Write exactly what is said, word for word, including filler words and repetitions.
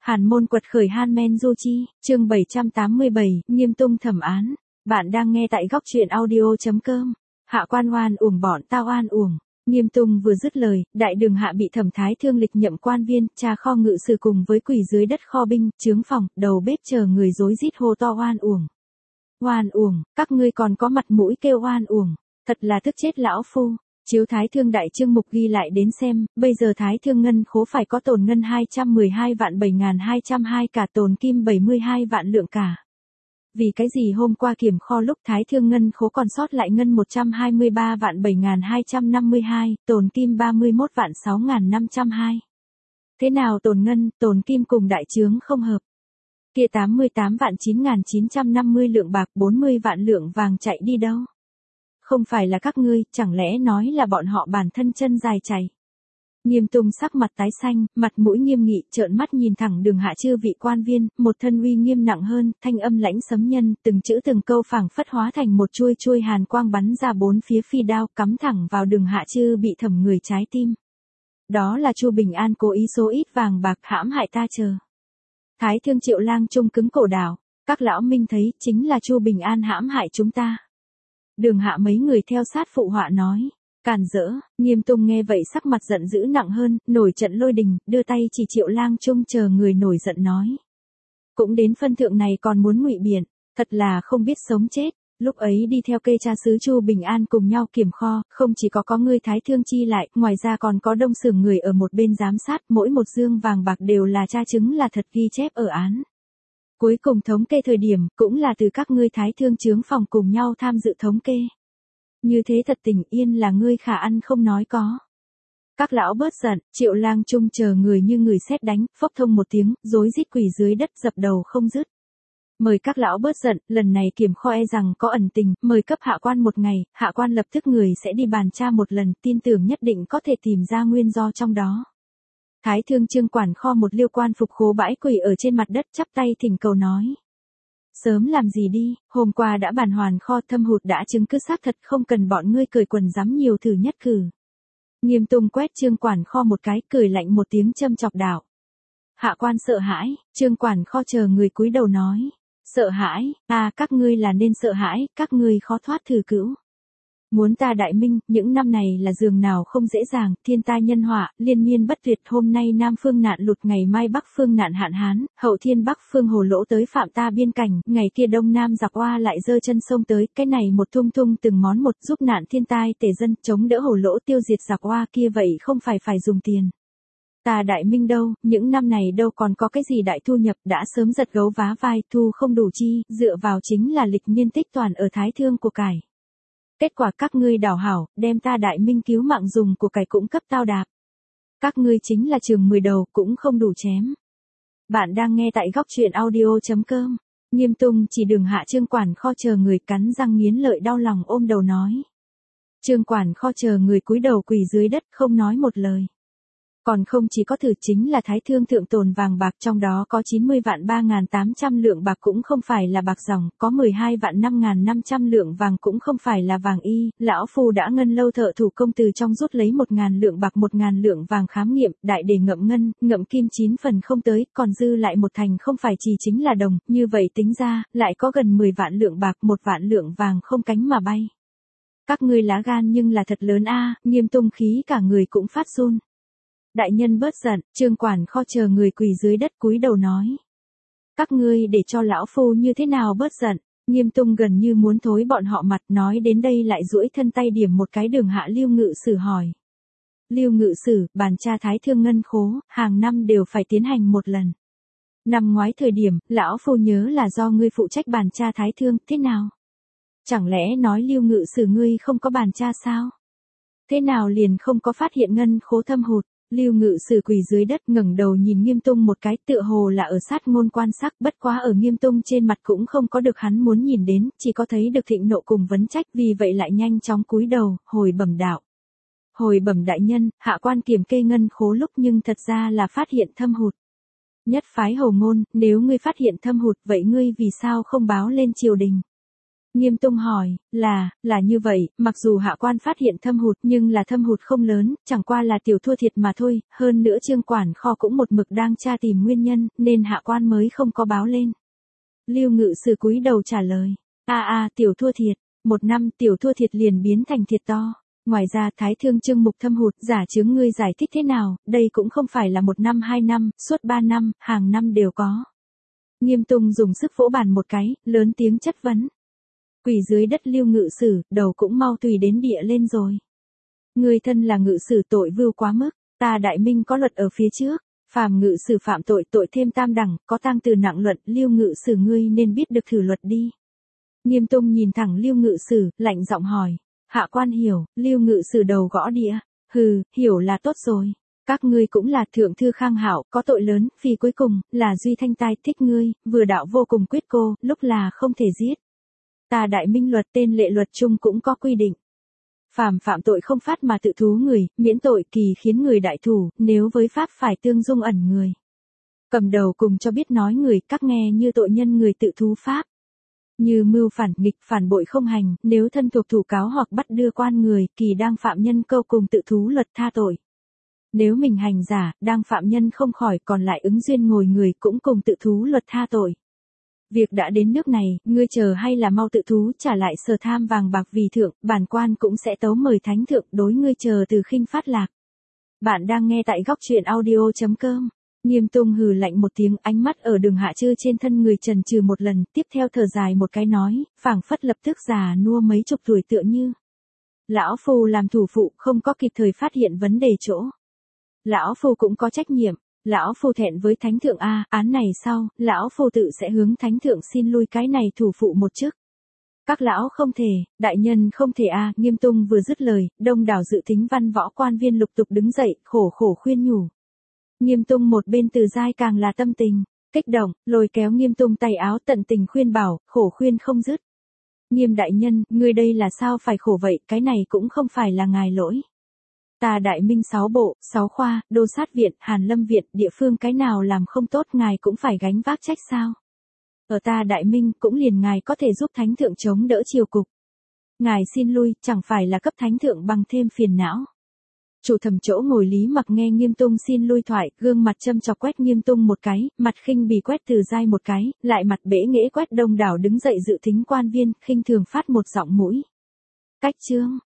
Hàn môn quật khởi Han Du Chi, chương bảy trăm tám mươi bảy, Nghiêm Tung thẩm án. Bạn đang nghe tại góc truyện audio chấm com. Hạ quan oan uổng bọn tao oan uổng. Nghiêm Tung vừa dứt lời, đại đường hạ bị thẩm thái thương lịch nhậm quan viên, tra kho ngự sử cùng với quỷ dưới đất kho binh, trướng phòng, đầu bếp chờ người rối rít hô to oan uổng. Oan uổng, các ngươi còn có mặt mũi kêu oan uổng, thật là tức chết lão phu. Chiếu Thái Thương Đại Chương mục ghi lại đến xem, bây giờ Thái Thương ngân khố phải có tồn ngân hai trăm mười hai vạn bảy nghìn hai trăm hai cả tồn kim bảy mươi hai vạn lượng cả. Vì cái gì hôm qua kiểm kho lúc Thái Thương ngân khố còn sót lại ngân một trăm hai mươi ba vạn bảy nghìn hai trăm năm mươi hai, tồn kim ba mươi mốt vạn sáu nghìn năm trăm hai. Thế nào tồn ngân, tồn kim cùng đại chướng không hợp? Kia tám mươi tám vạn chín nghìn chín trăm năm mươi lượng bạc, bốn mươi vạn lượng vàng chạy đi đâu? Không phải là các ngươi, chẳng lẽ nói là bọn họ bản thân chân dài chảy. Nghiêm Tung sắc mặt tái xanh, mặt mũi nghiêm nghị, trợn mắt nhìn thẳng đường hạ chư vị quan viên, một thân uy nghiêm nặng hơn, thanh âm lãnh sấm nhân, từng chữ từng câu phảng phất hóa thành một chuôi chuôi hàn quang bắn ra bốn phía phi đao, cắm thẳng vào đường hạ chư bị thẩm người trái tim. Đó là Chu Bình An cố ý số ít vàng bạc hãm hại ta chờ. Thái Thương Triệu Lang Trung cứng cổ đảo, các lão minh thấy, chính là Chu Bình An hãm hại chúng ta. Đường hạ mấy người theo sát phụ họa nói, càn rỡ. Nghiêm Tung nghe vậy sắc mặt giận dữ nặng hơn, nổi trận lôi đình, đưa tay chỉ Triệu Lang Trung chờ người nổi giận nói. Cũng đến phân thượng này còn muốn ngụy biện, thật là không biết sống chết. Lúc ấy đi theo kê cha sứ Chu Bình An cùng nhau kiểm kho, không chỉ có có người Thái Thương chi lại, ngoài ra còn có đông sưởng người ở một bên giám sát, mỗi một dương vàng bạc đều là tra chứng là thật ghi chép ở án. Cuối cùng thống kê thời điểm, cũng là từ các ngươi Thái Thương chướng phòng cùng nhau tham dự thống kê. Như thế thật tình yên là ngươi khả ăn không nói có. Các lão bớt giận, Triệu Lang Trung chờ người như người sét đánh, phốc thông một tiếng, rối rít quỳ dưới đất dập đầu không dứt. Mời các lão bớt giận, lần này kiểm kho e rằng có ẩn tình, mời cấp hạ quan một ngày, hạ quan lập tức người sẽ đi bàn tra một lần, tin tưởng nhất định có thể tìm ra nguyên do trong đó. Thái Thương Trương quản kho một liêu quan phục khố bãi quỳ ở trên mặt đất chắp tay thỉnh cầu nói. Sớm làm gì đi, hôm qua đã bàn hoàn kho thâm hụt đã chứng cứ xác thật không cần bọn ngươi cười quần dám nhiều thử nhất cử. Nghiêm Tung quét Trương quản kho một cái cười lạnh một tiếng châm chọc đạo. Hạ quan sợ hãi, Trương quản kho chờ người cúi đầu nói. Sợ hãi, à các ngươi là nên sợ hãi, các ngươi khó thoát thử cữu. Muốn ta đại minh, những năm này là giường nào không dễ dàng, thiên tai nhân họa, liên miên bất tuyệt, hôm nay Nam phương nạn lụt, ngày mai Bắc phương nạn hạn hán, hậu thiên Bắc phương hồ lỗ tới phạm ta biên cảnh, ngày kia Đông Nam giặc oa lại giơ chân sông tới, cái này một thung thung từng món một giúp nạn thiên tai tể dân, chống đỡ hồ lỗ tiêu diệt giặc oa kia vậy không phải phải dùng tiền. Ta đại minh đâu, những năm này đâu còn có cái gì đại thu nhập, đã sớm giật gấu vá vai, thu không đủ chi, dựa vào chính là lịch niên tích toàn ở Thái Thương của cải. Kết quả các ngươi đảo hảo, đem ta đại minh cứu mạng dùng của cải cũng cấp tao đạp. Các ngươi chính là trường mười đầu cũng không đủ chém. Bạn đang nghe tại góc truyện audio chấm com. Nghiêm Tung chỉ đường hạ Trương quản kho chờ người cắn răng nghiến lợi đau lòng ôm đầu nói. Trương quản kho chờ người cúi đầu quỳ dưới đất không nói một lời. Còn không chỉ có thử chính là Thái Thương thượng tồn vàng bạc trong đó có chín mươi vạn ba nghìn tám trăm lượng bạc cũng không phải là bạc dòng, có mười hai vạn năm nghìn năm trăm lượng vàng cũng không phải là vàng y, lão phu đã ngân lâu thợ thủ công từ trong rút lấy một nghìn lượng bạc một nghìn lượng vàng khám nghiệm, đại để ngậm ngân, ngậm kim chín phần không tới, còn dư lại một thành không phải chỉ chính là đồng, như vậy tính ra, lại có gần mười vạn lượng bạc một vạn lượng vàng không cánh mà bay. Các ngươi lá gan nhưng là thật lớn a. Nghiêm Tung khí cả người cũng phát run. Đại nhân bớt giận, Trương quản kho chờ người quỳ dưới đất cúi đầu nói. Các ngươi để cho lão phu như thế nào bớt giận, Nghiêm Tung gần như muốn thối bọn họ mặt, nói đến đây lại duỗi thân tay điểm một cái đường hạ Lưu Ngự Sử hỏi. Lưu Ngự Sử, bàn tra Thái Thương ngân khố, hàng năm đều phải tiến hành một lần. Năm ngoái thời điểm, lão phu nhớ là do ngươi phụ trách bàn tra Thái Thương, thế nào? Chẳng lẽ nói Lưu Ngự Sử ngươi không có bàn tra sao? Thế nào liền không có phát hiện ngân khố thâm hụt? Lưu Ngự Sử quỳ dưới đất ngẩng đầu nhìn Nghiêm Tung một cái, tựa hồ là ở sát ngôn quan sắc, bất quá ở Nghiêm Tung trên mặt cũng không có được hắn muốn nhìn đến, chỉ có thấy được thịnh nộ cùng vấn trách, vì vậy lại nhanh chóng cúi đầu, hồi bẩm đạo. Hồi bẩm đại nhân, hạ quan kiểm kê ngân khố lúc nhưng thật ra là phát hiện thâm hụt. Nhất phái hầu ngôn, nếu ngươi phát hiện thâm hụt vậy ngươi vì sao không báo lên triều đình? Nghiêm Tung hỏi, là, là như vậy, mặc dù hạ quan phát hiện thâm hụt nhưng là thâm hụt không lớn, chẳng qua là tiểu thua thiệt mà thôi, hơn nữa Trương quản kho cũng một mực đang tra tìm nguyên nhân, nên hạ quan mới không có báo lên. Lưu Ngự Sử cúi đầu trả lời, a a tiểu thua thiệt, một năm tiểu thua thiệt liền biến thành thiệt to. Ngoài ra Thái Thương Trương mục thâm hụt, giả chướng ngươi giải thích thế nào, đây cũng không phải là một năm hai năm, suốt ba năm, hàng năm đều có. Nghiêm Tung dùng sức vỗ bàn một cái, lớn tiếng chất vấn. Quỳ dưới đất Lưu Ngự Sử, đầu cũng mau tùy đến địa lên rồi. Ngươi thân là ngự sử tội vưu quá mức, ta Đại Minh có luật ở phía trước, phàm ngự sử phạm tội tội thêm tam đẳng, có tang từ nặng luận, Lưu Ngự Sử ngươi nên biết được thử luật đi. Nghiêm Tung nhìn thẳng Lưu Ngự Sử, lạnh giọng hỏi, hạ quan hiểu, Lưu Ngự Sử đầu gõ địa, hừ, hiểu là tốt rồi. Các ngươi cũng là thượng thư Khang Hạo, có tội lớn, vì cuối cùng, là Duy Thanh Tai thích ngươi, vừa đạo vô cùng quyết cô, lúc là không thể giết. Ta Đại Minh luật tên lệ luật chung cũng có quy định. Phàm phạm tội không phát mà tự thú người, miễn tội kỳ khiến người đại thủ, nếu với pháp phải tương dung ẩn người. Cầm đầu cùng cho biết nói người, các nghe như tội nhân người tự thú pháp. Như mưu phản nghịch phản bội không hành, nếu thân thuộc thủ cáo hoặc bắt đưa quan người, kỳ đang phạm nhân câu cùng tự thú luật tha tội. Nếu mình hành giả, đang phạm nhân không khỏi còn lại ứng duyên ngồi người cũng cùng tự thú luật tha tội. Việc đã đến nước này, ngươi chờ hay là mau tự thú trả lại sở tham vàng bạc vì thượng, bản quan cũng sẽ tấu mời thánh thượng đối ngươi chờ từ khinh phát lạc. Bạn đang nghe tại góc truyện audio chấm com. Nghiêm Tung hừ lạnh một tiếng, ánh mắt ở Đường Hạ Trư trên thân người trần trừ một lần, tiếp theo thở dài một cái nói, phảng phất lập tức già nua mấy chục tuổi tựa như. Lão phu làm thủ phụ không có kịp thời phát hiện vấn đề chỗ. Lão phu cũng có trách nhiệm. Lão phu thẹn với thánh thượng a, án này sau, lão phu tự sẽ hướng thánh thượng xin lui cái này thủ phụ một chức. Các lão không thể, đại nhân không thể a, Nghiêm Tung vừa dứt lời, đông đảo dự tính văn võ quan viên lục tục đứng dậy, khổ khổ khuyên nhủ. Nghiêm Tung một bên từ dai càng là tâm tình, kích động, lôi kéo Nghiêm Tung tay áo tận tình khuyên bảo, khổ khuyên không dứt. Nghiêm đại nhân, ngươi đây là sao phải khổ vậy, cái này cũng không phải là ngài lỗi. Ta Đại Minh sáu bộ, sáu khoa, đô sát viện, Hàn Lâm viện, địa phương cái nào làm không tốt ngài cũng phải gánh vác trách sao. Ở ta Đại Minh cũng liền ngài có thể giúp thánh thượng chống đỡ triều cục. Ngài xin lui, chẳng phải là cấp thánh thượng bằng thêm phiền não. Chủ thẩm chỗ ngồi Lý Mặc nghe Nghiêm Tung xin lui thoại, gương mặt châm chọc quét Nghiêm Tung một cái, mặt khinh bỉ quét Từ Giai một cái, lại mặt bẽ nghễ quét đông đảo đứng dậy dự tính quan viên, khinh thường phát một giọng mũi. Cách chương.